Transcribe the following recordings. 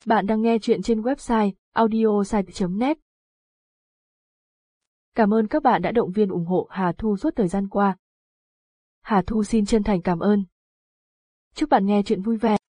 Bạn đang nghe chuyện trên website audiosite.net. Cảm ơn các bạn đã động viên ủng hộ Hà Thu suốt thời gian qua. Hà Thu xin chân thành cảm ơn. Chúc bạn nghe chuyện vui vẻ.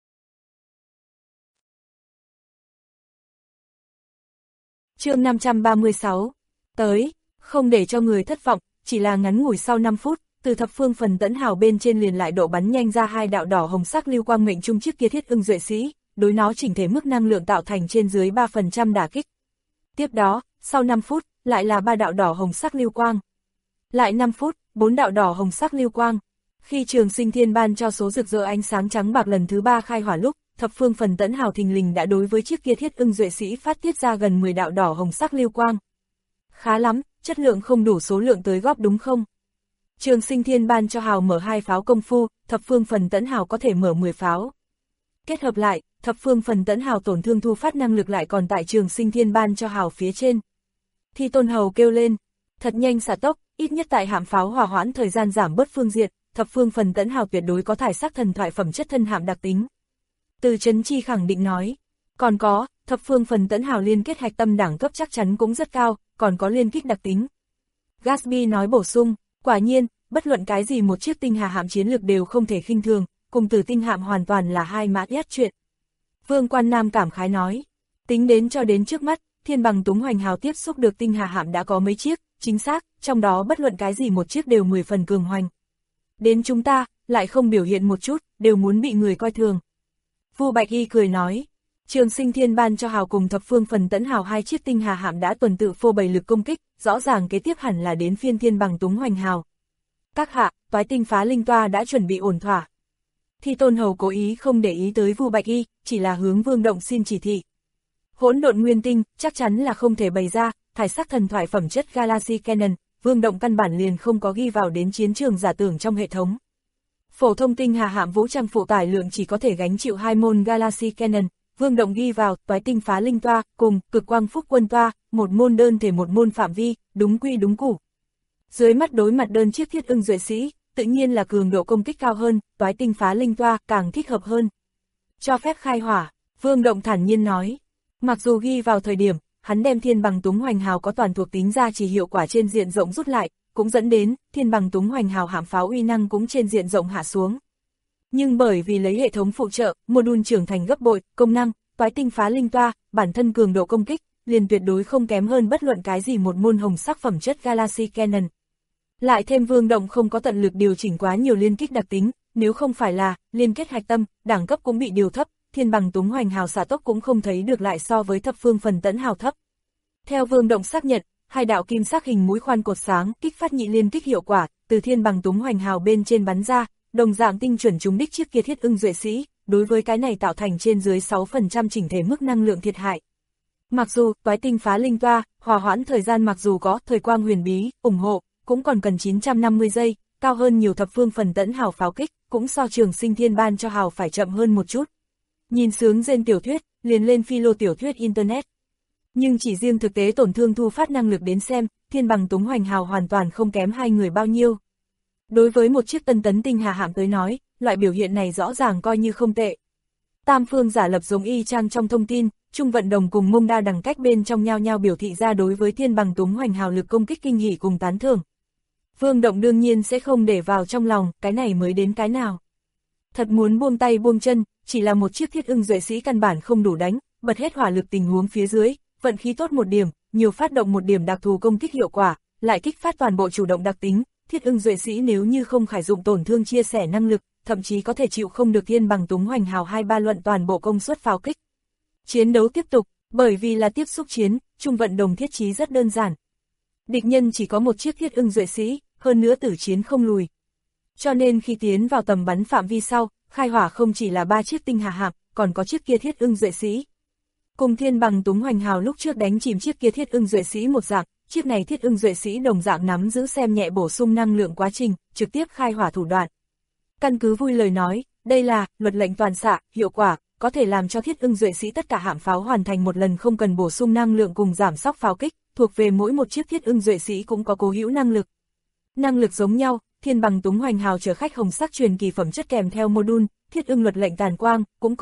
Chương 536. Tới, không để cho người thất vọng, chỉ là ngắn ngủi sau 5 phút, từ thập phương phần tẫn hào bên trên liền lại độ bắn nhanh ra hai đạo đỏ hồng sắc lưu quang mệnh trung chiếc kia thiết ưng duệ sĩ, đối nó chỉnh thể mức năng lượng tạo thành trên dưới 3% đả kích. Tiếp đó, sau 5 phút, lại là 3 đạo đỏ hồng sắc lưu quang. Lại 5 phút, 4 đạo đỏ hồng sắc lưu quang. Khi Trường Sinh Thiên ban cho số rực rỡ ánh sáng trắng bạc lần thứ 3 khai hỏa lúc, thập phương phần tẫn hào thình lình đã đối với chiếc kia thiết ưng duệ sĩ phát tiết ra gần 10 đạo đỏ hồng sắc lưu quang. Khá lắm, chất lượng không đủ số lượng tới góp đúng không? Trường Sinh Thiên ban cho hào mở 2 pháo công phu, thập phương phần tẫn hào có thể mở 10 pháo. Kết hợp lại, thập phương phần tẫn hào tổn thương thu phát năng lực lại còn tại Trường Sinh Thiên ban cho hào phía trên. Thi Tôn Hầu kêu lên, thật nhanh xả tốc, ít nhất tại hạm pháo hỏa hoãn thời gian giảm bớt phương diện, thập phương phần tẫn hào tuyệt đối có thải sắc thần thoại phẩm chất thân hạm đặc tính. Từ Chấn Chi khẳng định nói, còn có, thập phương phần tẫn hào liên kết hạch tâm đẳng cấp chắc chắn cũng rất cao, còn có liên kích đặc tính. Gatsby nói bổ sung, quả nhiên, bất luận cái gì một chiếc tinh hà hạm chiến lược đều không thể khinh thường, cùng Tử Tinh hạm hoàn toàn là hai mã ghét chuyện. Vương Quan Nam cảm khái nói, tính đến cho đến trước mắt, Thiên Bằng Túng Hoành Hào tiếp xúc được tinh hà hạm đã có mấy chiếc, chính xác, trong đó bất luận cái gì một chiếc đều 10 phần cường hoành. Đến chúng ta, lại không biểu hiện một chút, đều muốn bị người coi thường. Vu Bạch Y cười nói, Trường Sinh Thiên ban cho hào cùng thập phương phần tẫn hào 2 chiếc tinh hà hạm đã tuần tự phô bày lực công kích, rõ ràng kế tiếp hẳn là đến phiên Thiên Bằng Túng Hoành Hào. Các hạ, toái tinh phá linh toa đã chuẩn bị ổn thỏa. Thi Tôn Hầu cố ý không để ý tới Vu Bạch Y, chỉ là hướng Vương Động xin chỉ thị. Hỗn độn nguyên tinh, chắc chắn là không thể bày ra, thải sắc thần thoại phẩm chất Galaxy Cannon, Vương Động căn bản liền không có ghi vào đến chiến trường giả tưởng trong hệ thống. Phổ thông tinh hà hạm vũ trang phụ tải lượng chỉ có thể gánh chịu 2 môn Galaxy Cannon, Vương Động ghi vào toái tinh phá linh toa, cùng cực quang phúc quân toa, một môn đơn thể một môn phạm vi, đúng quy đúng củ. Dưới mắt đối mặt đơn chiếc thiết ưng duệ sĩ, tự nhiên là cường độ công kích cao hơn, toái tinh phá linh toa càng thích hợp hơn. Cho phép khai hỏa, Vương Động thản nhiên nói. Mặc dù ghi vào thời điểm, hắn đem Thiên Bằng Túng Hoành Hào có toàn thuộc tính ra chỉ hiệu quả trên diện rộng rút lại, cũng dẫn đến Thiên Bằng Túng Hoành Hào hạm pháo uy năng cũng trên diện rộng hạ xuống. Nhưng bởi vì lấy hệ thống phụ trợ, module trưởng thành gấp bội, công năng, toái tinh phá linh toa, bản thân cường độ công kích, liền tuyệt đối không kém hơn bất luận cái gì một môn hồng sắc phẩm chất Galaxy Cannon. Lại thêm Vương Động không có tận lực điều chỉnh quá nhiều liên kích đặc tính, nếu không phải là liên kết hạch tâm, đẳng cấp cũng bị điều thấp, Thiên Bằng Túng Hoành Hào xả tốc cũng không thấy được lại so với thập phương phần tẫn hào thấp. Theo Vương Động xác nhận, 2 đạo kim sắc hình mũi khoan cột sáng kích phát nhị liên kích hiệu quả, từ Thiên Bằng Túng Hoành Hào bên trên bắn ra, đồng dạng tinh chuẩn trúng đích chiếc kia thiết ưng duệ sĩ, đối với cái này tạo thành trên dưới 6% chỉnh thể mức năng lượng thiệt hại. Mặc dù toái tinh phá linh toa, hòa hoãn thời gian mặc dù có thời quang huyền bí, ủng hộ, cũng còn cần 950 giây, cao hơn nhiều thập phương phần tẫn hào pháo kích, cũng so Trường Sinh Thiên ban cho hào phải chậm hơn một chút. Nhìn sướng trên tiểu thuyết, liền lên philo tiểu thuyết Internet. Nhưng chỉ riêng thực tế tổn thương thu phát năng lực đến xem, Thiên Bằng Túng Hoành Hào hoàn toàn không kém hai người bao nhiêu. Đối với một chiếc tân tấn tinh hà hạm tới nói, loại biểu hiện này rõ ràng coi như không tệ. Tam phương giả lập giống y chang trong thông tin, Trung Vận Đồng cùng Mông Đa đằng cách bên trong nhau nhau biểu thị ra đối với Thiên Bằng Túng Hoành Hào lực công kích kinh hỉ cùng tán thưởng. Vương Động đương nhiên sẽ không để vào trong lòng, cái này mới đến cái nào. Thật muốn buông tay buông chân, chỉ là một chiếc thiết ưng duệ sĩ căn bản không đủ đánh, bật hết hỏa lực tình huống phía dưới, vận khí tốt một điểm, nhiều phát động một điểm đặc thù công kích hiệu quả, lại kích phát toàn bộ chủ động đặc tính, thiết ưng duệ sĩ nếu như không khải dụng tổn thương chia sẻ năng lực, thậm chí có thể chịu không được Thiên Bằng Túng Hoành Hào 2-3 luận toàn bộ công suất pháo kích. Chiến đấu tiếp tục, bởi vì là tiếp xúc chiến, Trung Vận Đồng thiết chí rất đơn giản. Địch nhân chỉ có một chiếc thiết ưng duệ sĩ, hơn nữa tử chiến không lùi. Cho nên khi tiến vào tầm bắn phạm vi sau, khai hỏa không chỉ là 3 chiếc tinh hà hạm, còn có chiếc kia thiết ưng duệ sĩ. Cùng Thiên Bằng Túng Hoành Hào lúc trước đánh chìm chiếc kia thiết ưng duệ sĩ một dạng, chiếc này thiết ưng duệ sĩ đồng dạng nắm giữ xem nhẹ bổ sung năng lượng quá trình, trực tiếp khai hỏa thủ đoạn. Căn cứ vui lời nói, đây là luật lệnh toàn xạ, hiệu quả, có thể làm cho thiết ưng duệ sĩ tất cả hạm pháo hoàn thành một lần không cần bổ sung năng lượng cùng giảm sóc pháo kích, thuộc về mỗi một chiếc thiết ưng duệ sĩ cũng có cố hữu năng lực. Năng lực giống nhau, Thiên Bằng Túng Hoành Hào chở khách hồng sắc truyền kỳ phẩm chất kèm theo module, thiết ưng luật lệnh tàn quang, cũng có,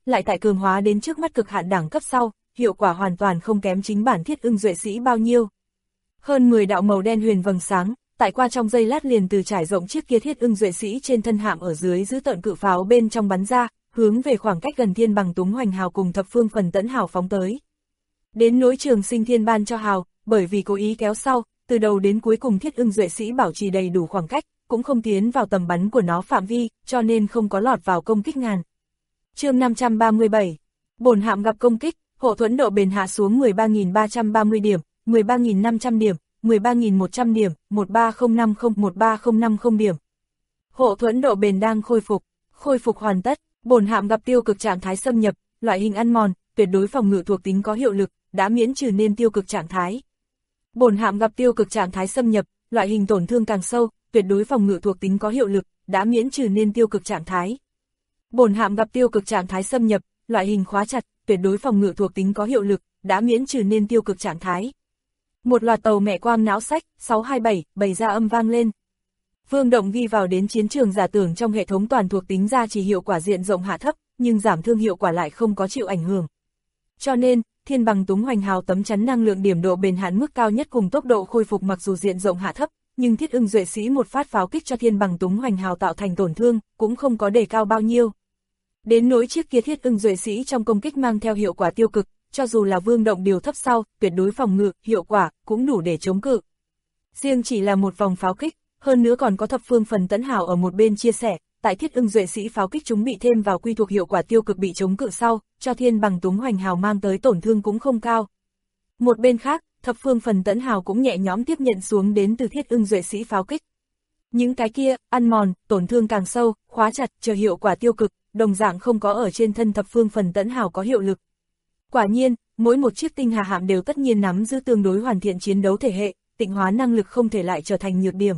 lại tại cường hóa đến trước mắt cực hạn đẳng cấp sau, hiệu quả hoàn toàn không kém chính bản Thiết Ưng Duệ Sĩ bao nhiêu. Hơn 10 đạo màu đen huyền vầng sáng, tại qua trong giây lát liền từ trải rộng chiếc kia Thiết Ưng Duệ Sĩ trên thân hạm ở dưới giữ tợn cự pháo bên trong bắn ra, hướng về khoảng cách gần Thiên Bằng Túng Hoành Hào cùng thập phương phần tẫn hào phóng tới. Đến nỗi Trường Sinh Thiên ban cho hào, bởi vì cố ý kéo sau, từ đầu đến cuối cùng Thiết Ưng Duệ Sĩ bảo trì đầy đủ khoảng cách, cũng không tiến vào tầm bắn của nó phạm vi, cho nên không có lọt vào công kích ngàn. Chương 537. Bổn hạm gặp công kích, hộ thuẫn độ bền hạ xuống 13.330 điểm, 13.500 điểm, 13.100 điểm, 13050-13050 điểm. Hộ thuẫn độ bền đang khôi phục hoàn tất, bổn hạm gặp tiêu cực trạng thái xâm nhập, loại hình ăn mòn, tuyệt đối phòng ngự thuộc tính có hiệu lực, đã miễn trừ nên tiêu cực trạng thái. Bổn hạm gặp tiêu cực trạng thái xâm nhập, loại hình tổn thương càng sâu, tuyệt đối phòng ngự thuộc tính có hiệu lực, đã miễn trừ nên tiêu cực trạng thái. Bổn hạm gặp tiêu cực trạng thái xâm nhập, loại hình khóa chặt, tuyệt đối phòng ngự thuộc tính có hiệu lực, đã miễn trừ nên tiêu cực trạng thái. Một loạt tàu mẹ quang não sách 627 bày ra âm vang lên. Vương Động ghi vào đến chiến trường giả tưởng trong hệ thống toàn thuộc tính ra chỉ hiệu quả diện rộng hạ thấp, nhưng giảm thương hiệu quả lại không có chịu ảnh hưởng. Cho nên, Thiên Bằng Túng Hoành Hào tấm chắn năng lượng điểm độ bền hạn mức cao nhất cùng tốc độ khôi phục mặc dù diện rộng hạ thấp, nhưng Thiết Ưng Duệ Sĩ một phát pháo kích cho Thiên Bằng Túng Hoành Hào tạo thành tổn thương, cũng không có đề cao bao nhiêu. Đến nỗi chiếc kia Thiết Ưng Duệ Sĩ trong công kích mang theo hiệu quả tiêu cực, cho dù là Vương Động điều thấp sau, tuyệt đối phòng ngự, hiệu quả, cũng đủ để chống cự. Riêng chỉ là một vòng pháo kích, hơn nữa còn có thập phương phần tẫn hào ở một bên chia sẻ, tại Thiết Ưng Duệ Sĩ pháo kích chúng bị thêm vào quy thuộc hiệu quả tiêu cực bị chống cự sau, cho Thiên Bằng Túng Hoành Hào mang tới tổn thương cũng không cao. Một bên khác, thập phương phần tẫn hào cũng nhẹ nhõm tiếp nhận xuống đến từ Thiết Ưng Duệ Sĩ pháo kích. Những cái kia, ăn mòn, tổn thương càng sâu, khóa chặt, chờ hiệu quả tiêu cực, đồng dạng không có ở trên thân thập phương phần tẫn hào có hiệu lực. Quả nhiên, mỗi một chiếc tinh hà hạm đều tất nhiên nắm giữ tương đối hoàn thiện chiến đấu thể hệ, tịnh hóa năng lực không thể lại trở thành nhược điểm.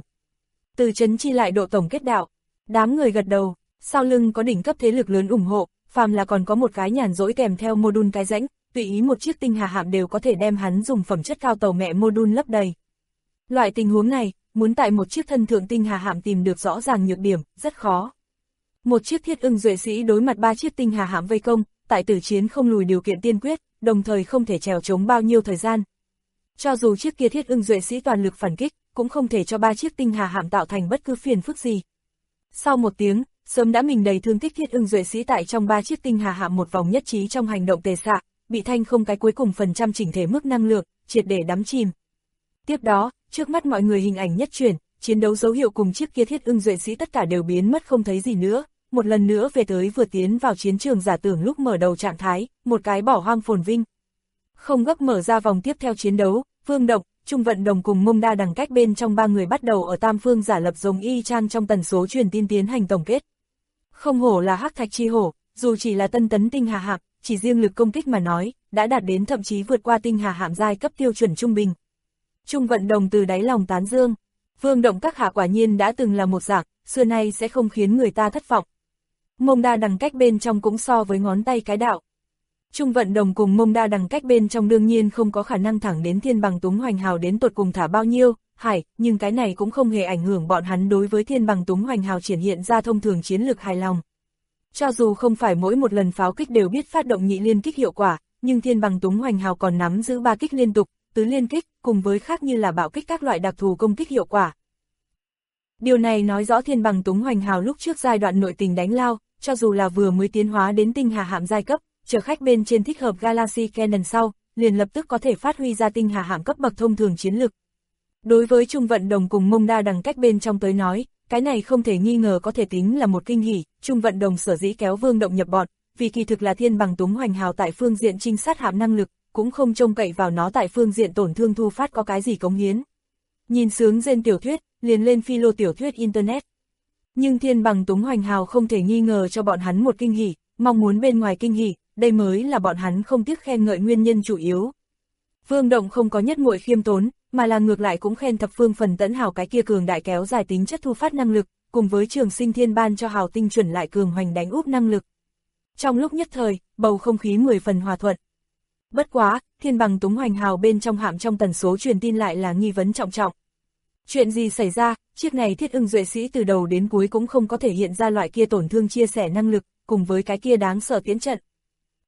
Từ chấn chi lại độ tổng kết đạo, đám người gật đầu, sau lưng có đỉnh cấp thế lực lớn ủng hộ, phàm là còn có một cái nhàn rỗi kèm theo module cái rãnh, tùy ý một chiếc tinh hà hạm đều có thể đem hắn dùng phẩm chất cao tàu mẹ module lấp đầy. Loại tình huống này, muốn tại một chiếc thân thượng tinh hà hạm tìm được rõ ràng nhược điểm, rất khó. Một chiếc Thiết Ưng Duệ Sĩ đối mặt 3 chiếc tinh hà hạm vây công, tại tử chiến không lùi điều kiện tiên quyết, đồng thời không thể trèo chống bao nhiêu thời gian. Cho dù chiếc kia Thiết Ưng Duệ Sĩ toàn lực phản kích, cũng không thể cho 3 chiếc tinh hà hạm tạo thành bất cứ phiền phức gì. Sau một tiếng, sớm đã mình đầy thương tích Thiết Ưng Duệ Sĩ tại trong 3 chiếc tinh hà hạm một vòng nhất trí trong hành động tề xạ, bị thanh không cái cuối cùng phần trăm chỉnh thể mức năng lượng, triệt để đắm chìm. Tiếp đó, trước mắt mọi người hình ảnh nhất chuyển, chiến đấu dấu hiệu cùng chiếc kia Thiết Ưng Duệ Sĩ tất cả đều biến mất không thấy gì nữa, một lần nữa về tới vừa tiến vào chiến trường giả tưởng lúc mở đầu trạng thái, một cái bỏ hoang phồn vinh. Không gấp mở ra vòng tiếp theo chiến đấu, Vương Động, Trung Vận Đồng cùng Mông Đa Đằng cách bên trong 3 người bắt đầu ở tam phương giả lập giống y chang trong tần số truyền tin tiến hành tổng kết. Không hổ là hắc thạch chi hổ, dù chỉ là tân tấn tinh hà hạm, chỉ riêng lực công kích mà nói, đã đạt đến thậm chí vượt qua tinh hà hạm giai cấp tiêu chuẩn trung bình. Trung Vận Đồng từ đáy lòng tán dương, Vương Động các hạ quả nhiên đã từng là một dạng, xưa nay sẽ không khiến người ta thất vọng. Mông Đa Đằng cách bên trong cũng so với ngón tay cái đạo. Trung Vận Đồng cùng Mông Đa Đằng cách bên trong đương nhiên không có khả năng thẳng đến Thiên Bằng Túng Hoành Hào đến tột cùng thả bao nhiêu, nhưng cái này cũng không hề ảnh hưởng bọn hắn đối với Thiên Bằng Túng Hoành Hào triển hiện ra thông thường chiến lược hài lòng. Cho dù không phải mỗi một lần pháo kích đều biết phát động nhị liên kích hiệu quả, nhưng Thiên Bằng Túng Hoành Hào còn nắm giữ 3 kích liên tục, tứ liên kích, cùng với khác như là bạo kích các loại đặc thù công kích hiệu quả. Điều này nói rõ Thiên Bằng Túng Hoành Hào lúc trước giai đoạn nội tình đánh lao, cho dù là vừa mới tiến hóa đến tinh hà hạm giai cấp, chở khách bên trên thích hợp Galaxy Cannon sau, liền lập tức có thể phát huy ra tinh hà hạm cấp bậc thông thường chiến lực. Đối với Trung Vận Đồng cùng Mông Đa Đằng cách bên trong tới nói, cái này không thể nghi ngờ có thể tính là một kinh hỉ. Trung Vận Đồng sở dĩ kéo Vương Động nhập bọn, vì kỳ thực là Thiên Bằng Túng Hoành Hào tại phương diện trinh sát hạm năng lực, cũng không trông cậy vào nó tại phương diện tổn thương thu phát có cái gì cống hiến. Nhìn sướng gen tiểu thuyết, liền lên philo tiểu thuyết internet. Nhưng Thiên Bằng Túng Hoành Hào không thể nghi ngờ cho bọn hắn một kinh hỉ, mong muốn bên ngoài kinh hỉ, đây mới là bọn hắn không tiếc khen ngợi nguyên nhân chủ yếu. Vương Động không có nhất muội khiêm tốn, mà là ngược lại cũng khen thập phương phần tẫn hào cái kia cường đại kéo dài tính chất thu phát năng lực, cùng với Trường Sinh Thiên ban cho hào tinh chuẩn lại cường hoành đánh úp năng lực. Trong lúc nhất thời, bầu không khí 10 phần hòa thuận. Bất quá, Thiên Bằng Túng Hoành Hào bên trong hạm trong tần số truyền tin lại là nghi vấn trọng trọng. Chuyện gì xảy ra, chiếc này Thiết Ưng Duệ Sĩ từ đầu đến cuối cũng không có thể hiện ra loại kia tổn thương chia sẻ năng lực, cùng với cái kia đáng sợ tiến trận.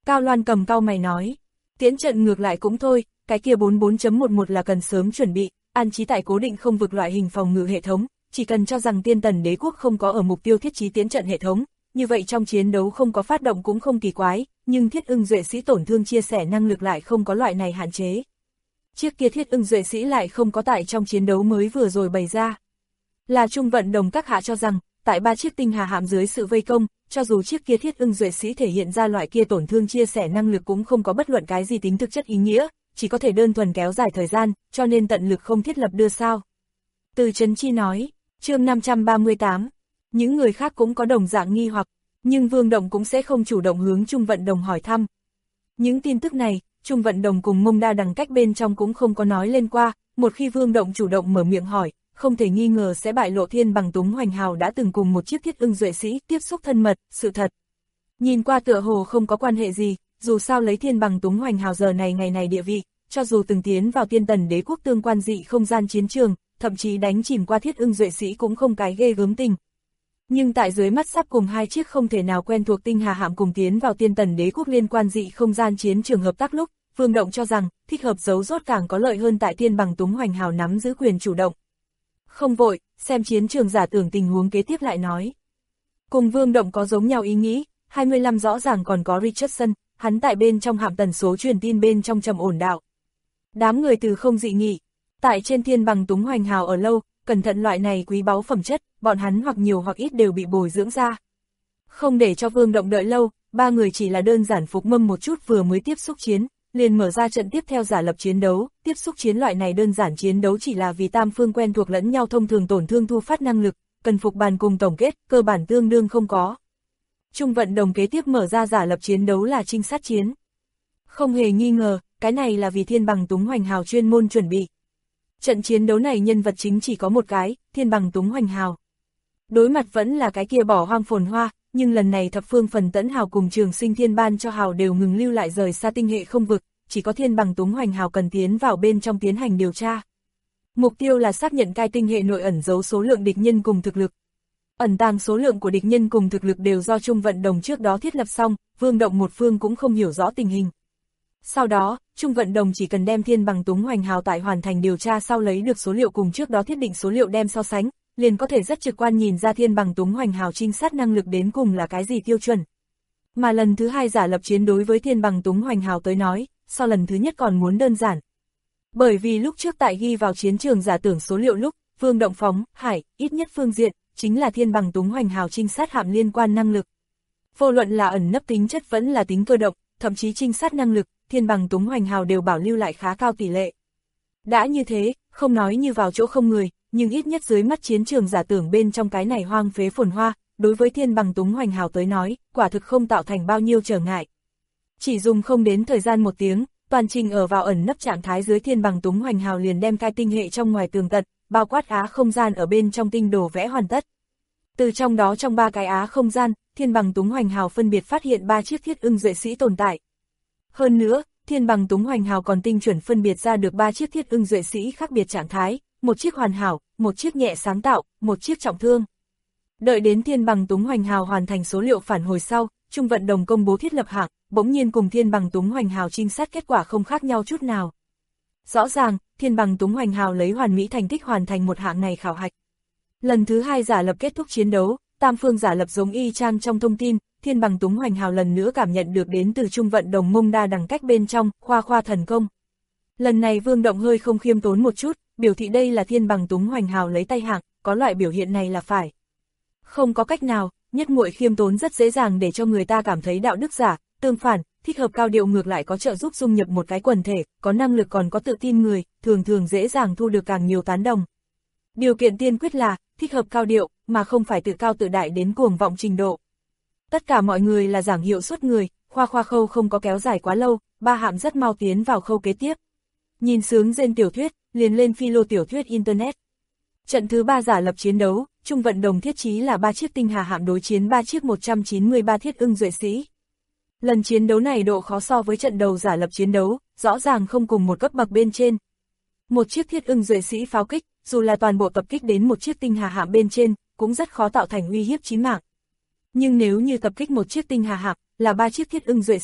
Cao Loan cầm cau mày nói, tiễn trận ngược lại cũng thôi, cái kia 44.11 là cần sớm chuẩn bị, an trí tại cố định không vực loại hình phòng ngự hệ thống, chỉ cần cho rằng Tiên Tần Đế quốc không có ở mục tiêu thiết trí tiễn trận hệ thống, như vậy trong chiến đấu không có phát động cũng không kỳ quái, nhưng Thiết Ưng Duệ Sĩ tổn thương chia sẻ năng lực lại không có loại này hạn chế. Chiếc kia Thiết Ưng Duệ Sĩ lại không có tại trong chiến đấu mới vừa rồi bày ra. Là Trung Vận Đồng các hạ cho rằng, tại 3 chiếc tinh hà hạm dưới sự vây công, cho dù chiếc kia Thiết Ưng Duệ Sĩ thể hiện ra loại kia tổn thương chia sẻ năng lực cũng không có bất luận cái gì tính thực chất ý nghĩa, chỉ có thể đơn thuần kéo dài thời gian, cho nên tận lực không thiết lập đưa sao. Từ Trấn Chi nói, chương 538, những người khác cũng có đồng dạng nghi hoặc, nhưng Vương Động cũng sẽ không chủ động hướng Trung Vận Đồng hỏi thăm. Những tin tức này, Trung Vận Đồng cùng Mông Đa Đằng cách bên trong cũng không có nói lên qua, một khi Vương Động chủ động mở miệng hỏi, không thể nghi ngờ sẽ bại lộ Thiên Bằng Túng Hoành Hào đã từng cùng một chiếc Thiết Ưng Duệ Sĩ tiếp xúc thân mật, sự thật. Nhìn qua tựa hồ không có quan hệ gì, dù sao lấy Thiên Bằng Túng Hoành Hào giờ này ngày này địa vị, cho dù từng tiến vào Tiên Tần Đế quốc tương quan dị không gian chiến trường, thậm chí đánh chìm qua Thiết Ưng Duệ Sĩ cũng không cái ghê gớm tình. Nhưng tại dưới mắt sắp cùng 2 chiếc không thể nào quen thuộc tinh hà hạm cùng tiến vào Tiên Tần Đế quốc liên quan dị không gian chiến trường hợp tác lúc, Vương Động cho rằng, thích hợp giấu rốt càng có lợi hơn tại Thiên Bằng Túng Hoành Hào nắm giữ quyền chủ động. Không vội, xem chiến trường giả tưởng tình huống kế tiếp lại nói. Cùng Vương Động có giống nhau ý nghĩ, 25 rõ ràng còn có Richardson, hắn tại bên trong hạm tần số truyền tin bên trong trầm ổn đạo. Đám người từ không dị nghị, tại trên Thiên Bằng Túng Hoành Hào ở lâu, cẩn thận loại này quý báu phẩm chất, bọn hắn hoặc nhiều hoặc ít đều bị bồi dưỡng ra. Không để cho Vương Động đợi lâu, 3 người chỉ là đơn giản phục mâm một chút vừa mới tiếp xúc chiến, liền mở ra trận tiếp theo giả lập chiến đấu, tiếp xúc chiến loại này đơn giản chiến đấu chỉ là vì tam phương quen thuộc lẫn nhau thông thường tổn thương thu phát năng lực, cần phục bàn cùng tổng kết, cơ bản tương đương không có. Trung Vận Đồng kế tiếp mở ra giả lập chiến đấu là trinh sát chiến. Không hề nghi ngờ, cái này là vì Thiên Bằng Túng Hoành Hào chuyên môn chuẩn bị. Trận chiến đấu này nhân vật chính chỉ có một cái, Thiên Bằng Túng Hoành Hào. Đối mặt vẫn là cái kia bỏ hoang phồn hoa, nhưng lần này thập phương phần tẫn hào cùng Trường Sinh Thiên ban cho hào đều ngừng lưu lại rời xa tinh hệ không vực, chỉ có Thiên Bằng Túng Hoành Hào cần tiến vào bên trong tiến hành điều tra. Mục tiêu là xác nhận cai tinh hệ nội ẩn giấu số lượng địch nhân cùng thực lực. Ẩn tàng số lượng của địch nhân cùng thực lực đều do Trung Vận Đồng trước đó thiết lập xong, Vương Động một phương cũng không hiểu rõ tình hình. Sau đó, Trung Vận Đồng chỉ cần đem Thiên Bằng Túng Hoành Hào tại hoàn thành điều tra sau lấy được số liệu cùng trước đó thiết định số liệu đem so sánh, liền có thể rất trực quan nhìn ra Thiên Bằng Túng Hoành Hào trinh sát năng lực đến cùng là cái gì tiêu chuẩn. Mà lần thứ 2 giả lập chiến đối với Thiên Bằng Túng Hoành Hào tới nói, so lần thứ nhất còn muốn đơn giản. Bởi vì lúc trước tại ghi vào chiến trường giả tưởng số liệu lúc, Vương Động phóng, hải, ít nhất phương diện, chính là Thiên Bằng Túng Hoành Hào trinh sát hạm liên quan năng lực. Vô luận là ẩn nấp tính chất vẫn là tính cơ động, thậm chí trinh sát năng lực, Thiên Bằng Túng Hoành Hào đều bảo lưu lại khá cao tỷ lệ. Đã như thế, không nói như vào chỗ không người, nhưng ít nhất dưới mắt chiến trường giả tưởng bên trong cái này hoang phế phồn hoa, đối với Thiên Bằng Túng Hoành Hào tới nói, quả thực không tạo thành bao nhiêu trở ngại. Chỉ dùng không đến thời gian 1 tiếng, toàn trình ở vào ẩn nấp trạng thái dưới Thiên Bằng Túng Hoành Hào liền đem cai tinh hệ trong ngoài tường tận, bao quát á không gian ở bên trong tinh đồ vẽ hoàn tất. Từ trong đó trong 3 cái á không gian, Thiên Bằng Túng Hoành Hào phân biệt phát hiện 3 chiếc Thiết Ưng Duệ Sĩ tồn tại. Hơn nữa, Thiên Bằng Túng Hoành Hào còn tinh chuẩn phân biệt ra được 3 chiếc Thiết Ưng Duệ Sĩ khác biệt trạng thái, một chiếc hoàn hảo, một chiếc nhẹ sáng tạo, một chiếc trọng thương. Đợi đến Thiên Bằng Túng Hoành Hào hoàn thành số liệu phản hồi sau, Trung Vận Đồng công bố thiết lập hạng, bỗng nhiên cùng Thiên Bằng Túng Hoành Hào trinh sát kết quả không khác nhau chút nào. Rõ ràng, Thiên Bằng Túng Hoành Hào lấy hoàn mỹ thành tích hoàn thành một hạng này khảo hạch. Lần thứ 2 giả lập kết thúc chiến đấu, tam phương giả lập giống y chang trong thông tin, Thiên Bằng Túng Hoành Hào lần nữa cảm nhận được đến từ Trung Vận Đồng Mông Đa Đằng cách bên trong, khoa thần công. Lần này Vương Động hơi không khiêm tốn một chút, biểu thị đây là Thiên Bằng Túng Hoành Hào lấy tay hạng, có loại biểu hiện này là phải. Không có cách nào, nhất muội khiêm tốn rất dễ dàng để cho người ta cảm thấy đạo đức giả, tương phản, thích hợp cao điệu ngược lại có trợ giúp dung nhập một cái quần thể, có năng lực còn có tự tin người, thường thường dễ dàng thu được càng nhiều tán đồng. Điều kiện tiên quyết là, thích hợp cao điệu, mà không phải tự cao tự đại đến cuồng vọng trình độ. Tất cả mọi người là giảng hiệu suất người, khoa khâu không có kéo dài quá lâu, 3 hạm rất mau tiến vào khâu kế tiếp. Nhìn sướng rên tiểu thuyết, liền lên philo tiểu thuyết Internet. Trận thứ 3 giả lập chiến đấu, Trung Vận Đồng thiết trí là 3 chiếc tinh hà hạm đối chiến 3 chiếc 193 Thiết Ưng Duệ Sĩ. Lần chiến đấu này độ khó so với trận đầu giả lập chiến đấu, rõ ràng không cùng một cấp bậc bên trên. Một chiếc Thiết Ưng Duệ Sĩ pháo kích, dù là toàn bộ tập kích đến một chiếc tinh hà hạm bên trên, cũng rất khó tạo thành uy hiếp chí mạng. Nhưng nếu như tập kích một chiếc tinh hà hạm, là 3 chiếc Thiết Ưng Duệ Sĩ,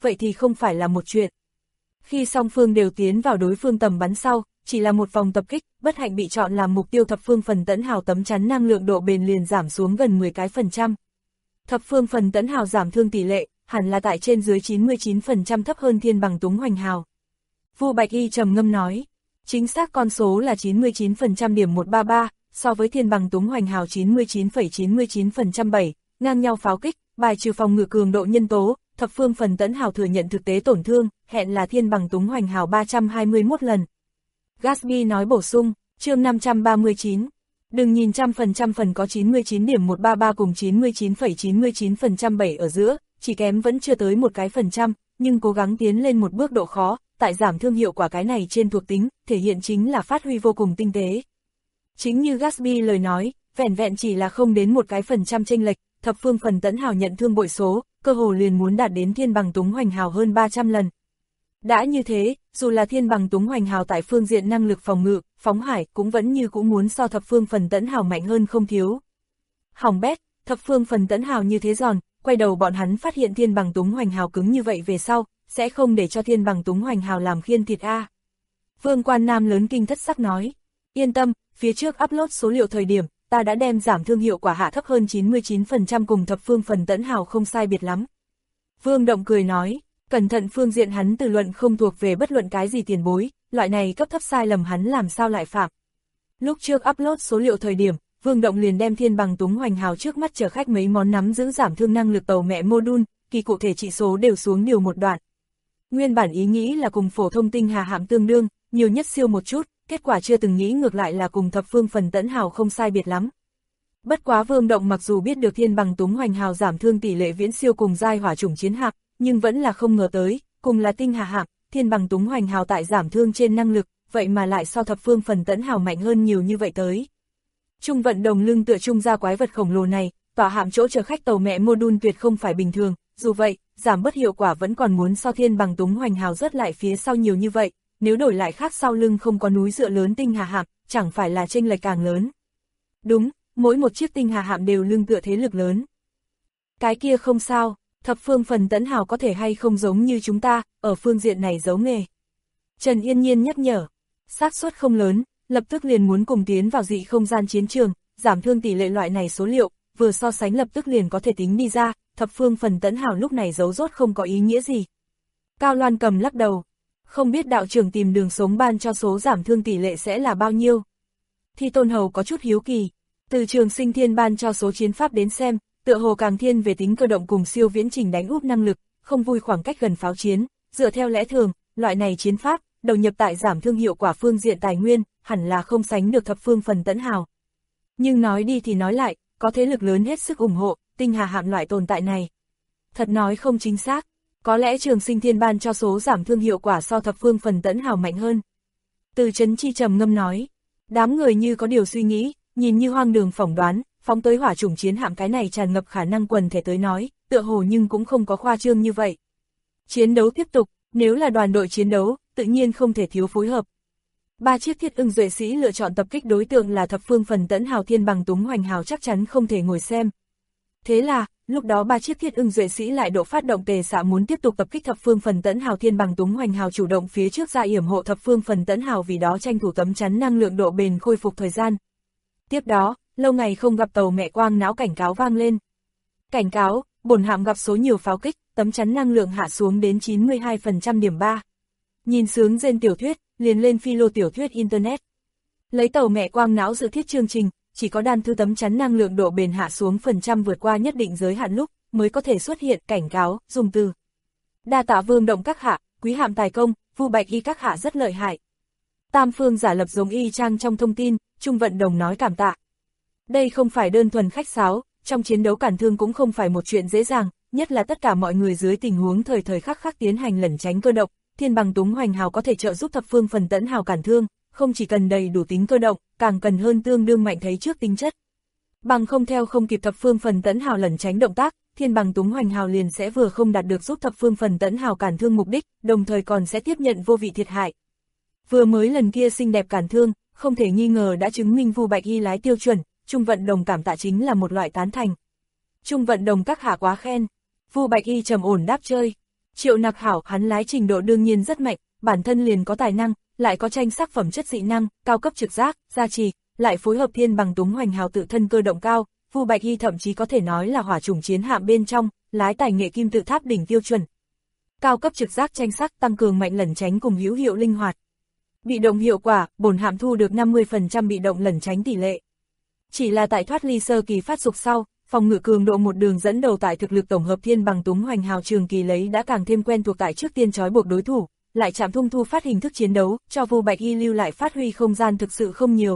vậy thì không phải là một chuyện. Khi song phương đều tiến vào đối phương tầm bắn sau, chỉ là một vòng tập kích, bất hạnh bị chọn làm mục tiêu thập phương phần tẫn hào tấm chắn năng lượng độ bền liền giảm xuống gần 10%. Thập phương phần tẫn hào giảm thương tỷ lệ, hẳn là tại trên dưới 99% thấp hơn thiên bằng túng hoành hào. Vu Bạch Y trầm ngâm nói, chính xác con số là 99% điểm 133, so với thiên bằng túng hoành hào 99,99% 7, ngang nhau pháo kích, bài trừ phòng ngự cường độ nhân tố, thập phương phần tẫn hào thừa nhận thực tế tổn thương, hẹn là thiên bằng túng hoành hào 321 lần. Gatsby nói bổ sung, chương 539, đừng nhìn 100% phần có 99 điểm 133 cùng 99,99% 7 ở giữa, chỉ kém vẫn chưa tới một cái phần trăm, nhưng cố gắng tiến lên một bước độ khó, tại giảm thương hiệu quả cái này trên thuộc tính, thể hiện chính là phát huy vô cùng tinh tế. Chính như Gatsby lời nói, vẹn vẹn chỉ là không đến một cái phần trăm chênh lệch, thập phương phần tẫn hào nhận thương bội số, cơ hồ liền muốn đạt đến thiên bằng túng hoành hào hơn 300 lần. Đã như thế, dù là thiên bằng túng hoành hào tại phương diện năng lực phòng ngự, phóng hải cũng vẫn như cũng muốn so thập phương phần tẫn hào mạnh hơn không thiếu. Hỏng bét, thập phương phần tẫn hào như thế giòn, quay đầu bọn hắn phát hiện thiên bằng túng hoành hào cứng như vậy về sau, sẽ không để cho thiên bằng túng hoành hào làm khiên thịt a. Vương Quan Nam lớn kinh thất sắc nói, yên tâm, phía trước upload số liệu thời điểm, ta đã đem giảm thương hiệu quả hạ thấp hơn 99% cùng thập phương phần tẫn hào không sai biệt lắm. Vương Động cười nói, cẩn thận phương diện hắn từ luận không thuộc về bất luận cái gì tiền bối, loại này cấp thấp sai lầm hắn làm sao lại phạm. Lúc trước upload số liệu thời điểm, Vương Động liền đem thiên bằng túng hoành hào trước mắt chở khách mấy món nắm giữ giảm thương năng lực tàu mẹ module, kỳ cụ thể trị số đều xuống điều một đoạn. Nguyên bản ý nghĩ là cùng phổ thông tinh hà hạm tương đương, nhiều nhất siêu một chút, kết quả chưa từng nghĩ ngược lại là cùng thập phương phần tẫn hào không sai biệt lắm. Bất quá Vương Động mặc dù biết được thiên bằng túng hoành hào giảm thương tỷ lệ viễn siêu cùng giai hỏa chủng chiến hạm, nhưng vẫn là không ngờ tới, cùng là tinh hà hạm, thiên bằng túng hoành hào tại giảm thương trên năng lực, vậy mà lại so thập phương phần tẫn hào mạnh hơn nhiều như vậy tới. Trung vận đồng lưng tựa trung ra quái vật khổng lồ này, tỏa hạm chỗ chở khách tàu mẹ module tuyệt không phải bình thường, dù vậy, giảm bất hiệu quả vẫn còn muốn so thiên bằng túng hoành hào rớt lại phía sau nhiều như vậy, nếu đổi lại khác sau lưng không có núi dựa lớn tinh hà hạm, chẳng phải là chênh lệch càng lớn. Đúng, mỗi một chiếc tinh hà hạm đều lưng tựa thế lực lớn. Cái kia không sao, thập phương phần tẫn hào có thể hay không giống như chúng ta, ở phương diện này giấu nghề. Trần Yên Nhiên nhắc nhở, xác suất không lớn, lập tức liền muốn cùng tiến vào dị không gian chiến trường, giảm thương tỷ lệ loại này số liệu, vừa so sánh lập tức liền có thể tính đi ra, thập phương phần tẫn hào lúc này giấu rốt không có ý nghĩa gì. Cao Loan Cầm lắc đầu, không biết đạo trưởng tìm đường sống ban cho số giảm thương tỷ lệ sẽ là bao nhiêu. Thi Tôn Hầu có chút hiếu kỳ, từ Trường Sinh Thiên ban cho số chiến pháp đến xem, tựa hồ càng thiên về tính cơ động cùng siêu viễn trình đánh úp năng lực, không vui khoảng cách gần pháo chiến, dựa theo lẽ thường, loại này chiến pháp, đầu nhập tại giảm thương hiệu quả phương diện tài nguyên, hẳn là không sánh được thập phương phần tẫn hào. Nhưng nói đi thì nói lại, có thế lực lớn hết sức ủng hộ, tinh hà hạm loại tồn tại này. Thật nói không chính xác, có lẽ Trường Sinh Thiên ban cho số giảm thương hiệu quả so thập phương phần tẫn hào mạnh hơn. Từ Chấn Chi trầm ngâm nói, đám người như có điều suy nghĩ, nhìn như hoang đường phỏng đoán, phóng tới hỏa chủng chiến hạm cái này tràn ngập khả năng quần thể tới nói, tựa hồ nhưng cũng không có khoa trương như vậy. Chiến đấu tiếp tục, nếu là đoàn đội chiến đấu, tự nhiên không thể thiếu phối hợp. 3 chiếc Thiết Ưng Duệ Sĩ lựa chọn tập kích đối tượng là thập phương phần tẫn hào thiên bằng túng hoành hào chắc chắn không thể ngồi xem. Thế là, lúc đó 3 chiếc Thiết Ưng Duệ Sĩ lại độ phát động tề xạ muốn tiếp tục tập kích thập phương phần tẫn hào thiên bằng túng hoành hào chủ động phía trước ra yểm hộ thập phương phần tẫn hào vì đó tranh thủ tấm chắn năng lượng độ bền khôi phục thời gian. Tiếp đó, lâu ngày không gặp tàu mẹ quang não cảnh cáo vang lên. Cảnh cáo, bổn hạm gặp số nhiều pháo kích, tấm chắn năng lượng hạ xuống đến 92% điểm 3. Nhìn sướng rên tiểu thuyết, liền lên philo tiểu thuyết Internet. Lấy tàu mẹ quang não dự thiết chương trình, chỉ có đan thư tấm chắn năng lượng độ bền hạ xuống phần trăm vượt qua nhất định giới hạn lúc, mới có thể xuất hiện cảnh cáo, dùng từ. Đa tạ Vương Động các hạ, quý hạm tài công, Vu Bạch Y các hạ rất lợi hại. Tam phương giả lập giống y chang trong thông tin, Trung Vận Đồng nói cảm tạ. Đây không phải đơn thuần khách sáo, trong chiến đấu cản thương cũng không phải một chuyện dễ dàng, nhất là tất cả mọi người dưới tình huống thời thời khắc khắc tiến hành lẩn tránh cơ động, thiên bằng túng hoành hào có thể trợ giúp thập phương phần tẫn hào cản thương, không chỉ cần đầy đủ tính cơ động, càng cần hơn tương đương mạnh thấy trước tính chất. Bằng không theo không kịp thập phương phần tẫn hào lẩn tránh động tác, thiên bằng túng hoành hào liền sẽ vừa không đạt được giúp thập phương phần tẫn hào cản thương mục đích, đồng thời còn sẽ tiếp nhận vô vị thiệt hại. Vừa mới lần kia xinh đẹp cản thương, không thể nghi ngờ đã chứng minh Vu Bạch Y lái tiêu chuẩn, Trung Vận Đồng cảm tạ chính là một loại tán thành. Trung Vận Đồng các hạ quá khen. Vu Bạch Y trầm ổn đáp chơi. Triệu Nặc hảo, hắn lái trình độ đương nhiên rất mạnh, bản thân liền có tài năng, lại có tranh sắc phẩm chất dị năng, cao cấp trực giác, gia trì, lại phối hợp thiên bằng túng hoành hào tự thân cơ động cao, Vu Bạch Hy thậm chí có thể nói là hỏa chủng chiến hạm bên trong, lái tài nghệ kim tự tháp đỉnh tiêu chuẩn. Cao cấp trực giác tranh sắc tăng cường mạnh lẩn tránh cùng hữu hiệu linh hoạt. Bị động hiệu quả, bổn hạm thu được 50% bị động lẩn tránh tỷ lệ. Chỉ là tại thoát ly sơ kỳ phát dục sau, phòng ngự cường độ một đường dẫn đầu tại thực lực tổng hợp thiên bằng túng hoành hào trường kỳ lấy đã càng thêm quen thuộc tại trước tiên trói buộc đối thủ, lại chạm thung thu phát hình thức chiến đấu, cho Vu Bạch Hy lưu lại phát huy không gian thực sự không nhiều.